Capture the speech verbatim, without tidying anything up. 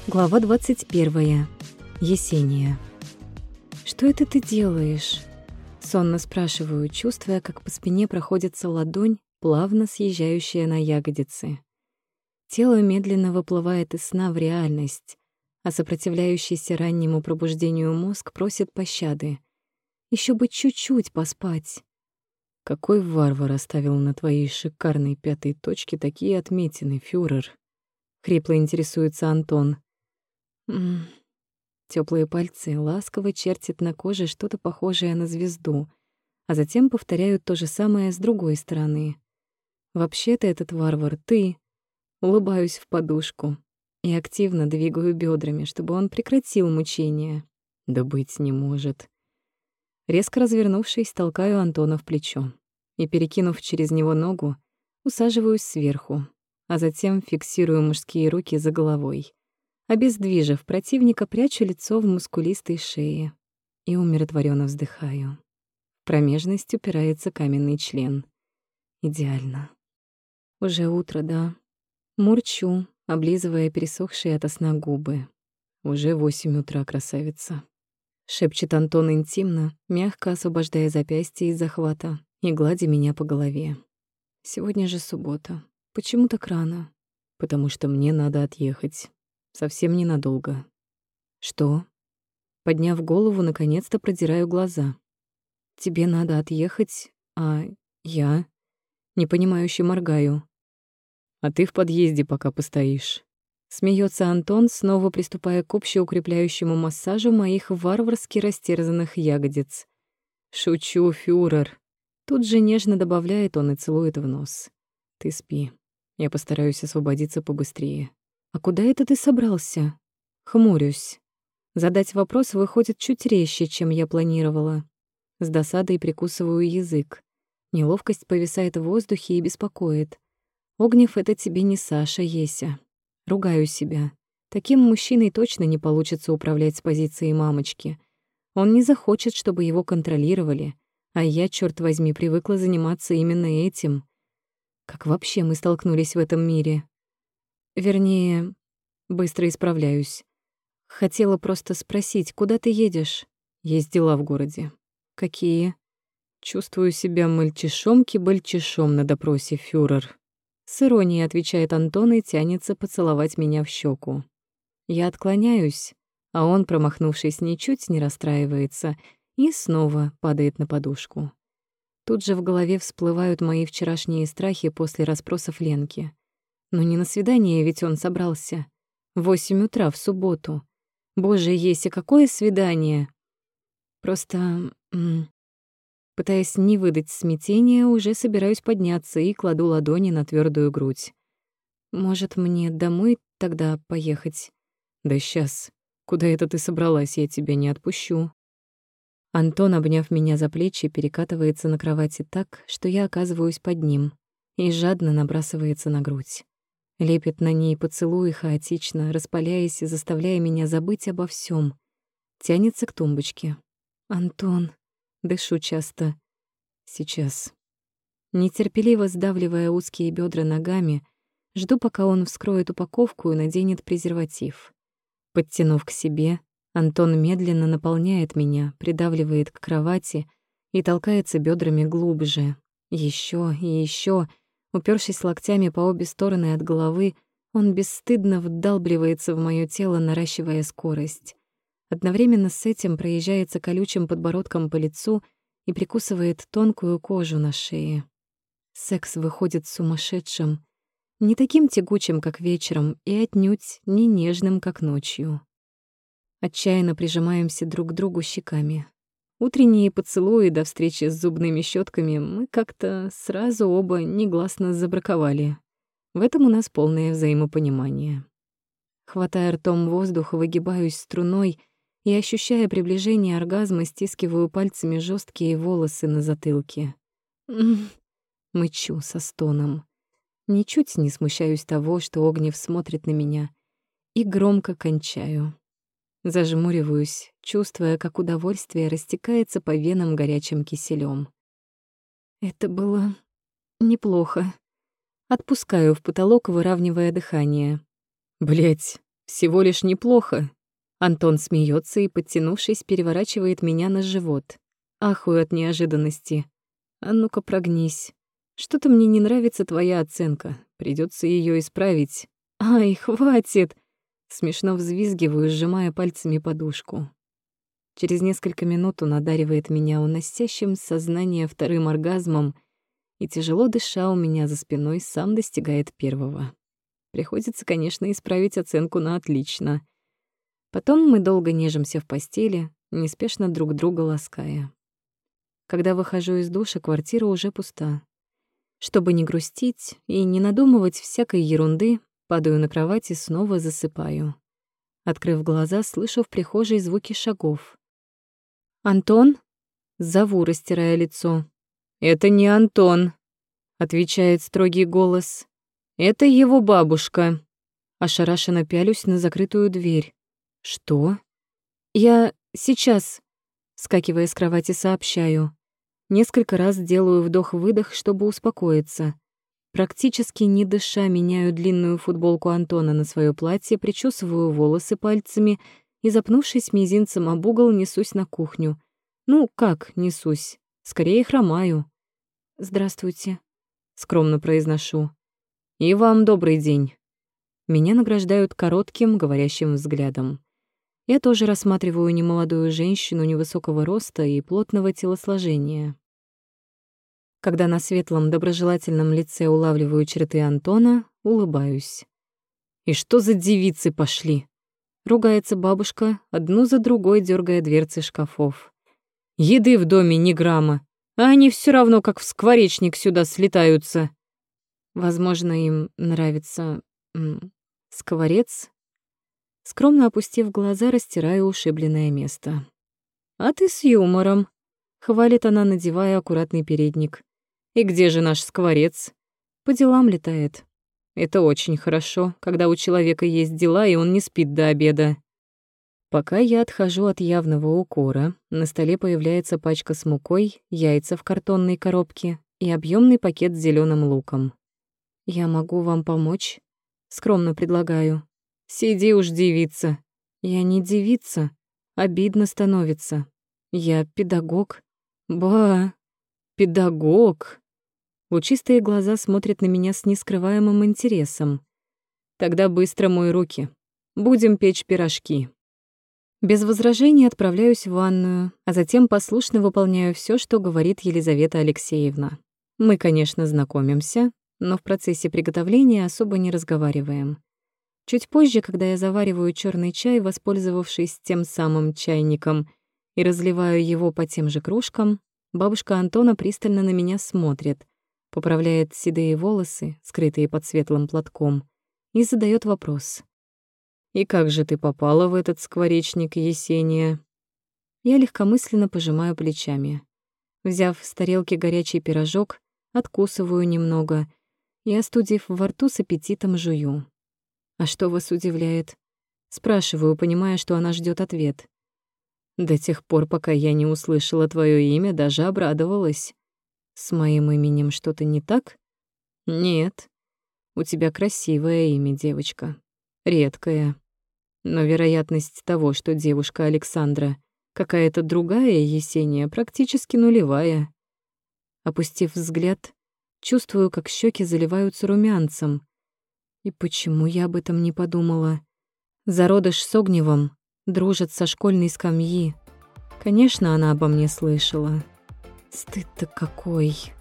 Глава двадцать первая. Есения. «Что это ты делаешь?» Сонно спрашиваю, чувствуя, как по спине проходится ладонь, плавно съезжающая на ягодицы. Тело медленно выплывает из сна в реальность, а сопротивляющийся раннему пробуждению мозг просит пощады. Еще бы чуть-чуть поспать. Какой варвар оставил на твоей шикарной пятой точке такие отметины, фюрер? Хрипло интересуется Антон. М. Тёплые пальцы ласково чертят на коже что-то похожее на звезду, а затем повторяют то же самое с другой стороны. Вообще-то этот варвар ты. Улыбаюсь в подушку и активно двигаю бёдрами, чтобы он прекратил мучения. Да быть не может. Резко развернувшись, толкаю Антона в плечо и, перекинув через него ногу, усаживаюсь сверху, а затем фиксирую мужские руки за головой. Обездвижив противника, прячу лицо в мускулистой шее и умиротворенно вздыхаю. В промежность упирается каменный член. Идеально. Уже утро, да. Мурчу, облизывая пересохшие ото сна губы. Уже восемь утра, красавица. Шепчет Антон интимно, мягко освобождая запястье из захвата и гладя меня по голове. Сегодня же суббота. Почему так рано? Потому что мне надо отъехать. Совсем ненадолго. Что? Подняв голову, наконец-то продираю глаза. Тебе надо отъехать, а я? Непонимающе моргаю. А ты в подъезде пока постоишь. Смеется Антон, снова приступая к общеукрепляющему массажу моих варварски растерзанных ягодиц. Шучу, фюрер. Тут же нежно добавляет он и целует в нос. Ты спи. Я постараюсь освободиться побыстрее. «А куда это ты собрался?» Хмурюсь. Задать вопрос выходит чуть резче, чем я планировала. С досадой прикусываю язык. Неловкость повисает в воздухе и беспокоит. Огнев — это тебе не Саша, Еся. Ругаю себя. Таким мужчиной точно не получится управлять с позиции мамочки. Он не захочет, чтобы его контролировали, а я, чёрт возьми, привыкла заниматься именно этим. Как вообще мы столкнулись в этом мире? Вернее, быстро исправляюсь. Хотела просто спросить, куда ты едешь? Есть дела в городе. Какие? Чувствую себя мальчишом-кибальчишом на допросе, фюрер. С иронией отвечает Антон и тянется поцеловать меня в щеку. Я отклоняюсь, а он, промахнувшись, ничуть не расстраивается и снова падает на подушку. Тут же в голове всплывают мои вчерашние страхи после расспросов Ленки. Но не на свидание ведь он собрался. В восемь утра в субботу. Боже, Еся, какое свидание! Просто, м- пытаясь не выдать смятения, уже собираюсь подняться и кладу ладони на твердую грудь. Может, мне домой тогда поехать? Да сейчас. Куда это ты собралась? Я тебя не отпущу. Антон, обняв меня за плечи, перекатывается на кровати так, что я оказываюсь под ним, и жадно набрасывается на грудь. Лепит на ней поцелуи хаотично, распаляясь и заставляя меня забыть обо всем. Тянется к тумбочке. «Антон», дышу часто. «Сейчас». Нетерпеливо сдавливая узкие бедра ногами, жду, пока он вскроет упаковку и наденет презерватив. Подтянув к себе, Антон медленно наполняет меня, придавливает к кровати и толкается бедрами глубже. Еще и еще. Упёршись локтями по обе стороны от головы, он бесстыдно вдалбливается в моё тело, наращивая скорость. Одновременно с этим проезжается колючим подбородком по лицу и прикусывает тонкую кожу на шее. Секс выходит сумасшедшим, не таким тягучим, как вечером, и отнюдь не нежным, как ночью. Отчаянно прижимаемся друг к другу щеками. Утренние поцелуи до встречи с зубными щетками мы как-то сразу оба негласно забраковали. В этом у нас полное взаимопонимание. Хватая ртом воздух, выгибаюсь струной и, ощущая приближение оргазма, стискиваю пальцами жесткие волосы на затылке. М-м-м. Мычу со стоном. Ничуть не смущаюсь того, что Огнев смотрит на меня, и громко кончаю. Зажмуриваюсь, чувствуя, как удовольствие растекается по венам горячим киселем. Это было неплохо. Отпускаю в потолок, выравнивая дыхание. Блять, Всего лишь неплохо. Антон смеется и, подтянувшись, переворачивает меня на живот. Ахую от неожиданности. А ну-ка прогнись. Что-то мне не нравится твоя оценка. Придется ее исправить. Ай, хватит! Смешно взвизгиваю, сжимая пальцами подушку. Через несколько минут он одаривает меня уносящим сознание вторым оргазмом, и, тяжело дыша, у меня за спиной сам достигает первого. Приходится, конечно, исправить оценку на отлично. Потом мы долго нежимся в постели, неспешно друг друга лаская. Когда выхожу из душа, квартира уже пуста. Чтобы не грустить и не надумывать всякой ерунды, падаю на кровать и снова засыпаю. Открыв глаза, слышу в прихожей звуки шагов. «Антон?» — зову, растирая лицо. «Это не Антон», — отвечает строгий голос. «Это его бабушка». Ошарашенно пялюсь на закрытую дверь. «Что?» «Я сейчас», — скакивая с кровати, сообщаю. Несколько раз делаю вдох-выдох, чтобы успокоиться. Практически не дыша, меняю длинную футболку Антона на своё платье, причёсываю волосы пальцами и, запнувшись мизинцем об угол, несусь на кухню. Ну, как несусь? Скорее хромаю. «Здравствуйте», — скромно произношу. «И вам добрый день». Меня награждают коротким, говорящим взглядом. Я тоже рассматриваю немолодую женщину невысокого роста и плотного телосложения. Когда на светлом, доброжелательном лице улавливаю черты Антона, улыбаюсь. «И что за девицы пошли?» — ругается бабушка, одну за другой дёргая дверцы шкафов. «Еды в доме ни грамма, а они всё равно как в скворечник сюда слетаются». Возможно, им нравится м, скворец. Скромно опустив глаза, растираю ушибленное место. «А ты с юмором», — хвалит она, надевая аккуратный передник. «И где же наш скворец?» «По делам летает». «Это очень хорошо, когда у человека есть дела, и он не спит до обеда». Пока я отхожу от явного укора, на столе появляется пачка с мукой, яйца в картонной коробке и объемный пакет с зеленым луком. «Я могу вам помочь?» — скромно предлагаю. «Сиди уж, девица». «Я не девица. Обидно становится. Я педагог». «Ба, педагог». Лучистые глаза смотрят на меня с нескрываемым интересом. «Тогда быстро мой руки. Будем печь пирожки». Без возражений отправляюсь в ванную, а затем послушно выполняю всё, что говорит Елизавета Алексеевна. Мы, конечно, знакомимся, но в процессе приготовления особо не разговариваем. Чуть позже, когда я завариваю чёрный чай, воспользовавшись тем самым чайником, и разливаю его по тем же кружкам, бабушка Антона пристально на меня смотрит, поправляет седые волосы, скрытые под светлым платком, и задаёт вопрос. «И как же ты попала в этот скворечник, Есения?» Я легкомысленно пожимаю плечами. Взяв с тарелки горячий пирожок, откусываю немного и, остудив во рту, с аппетитом жую. «А что вас удивляет?» Спрашиваю, понимая, что она ждёт ответ. «До тех пор, пока я не услышала твоё имя, даже обрадовалась. С моим именем что-то не так?» «Нет. У тебя красивое имя, девочка. Редкое. Но вероятность того, что девушка Александра какая-то другая Есения, практически нулевая». Опустив взгляд, чувствую, как щеки заливаются румянцем. И почему я об этом не подумала? Зародыш с Огневым дружат со школьной скамьи. Конечно, она обо мне слышала. Стыд-то какой.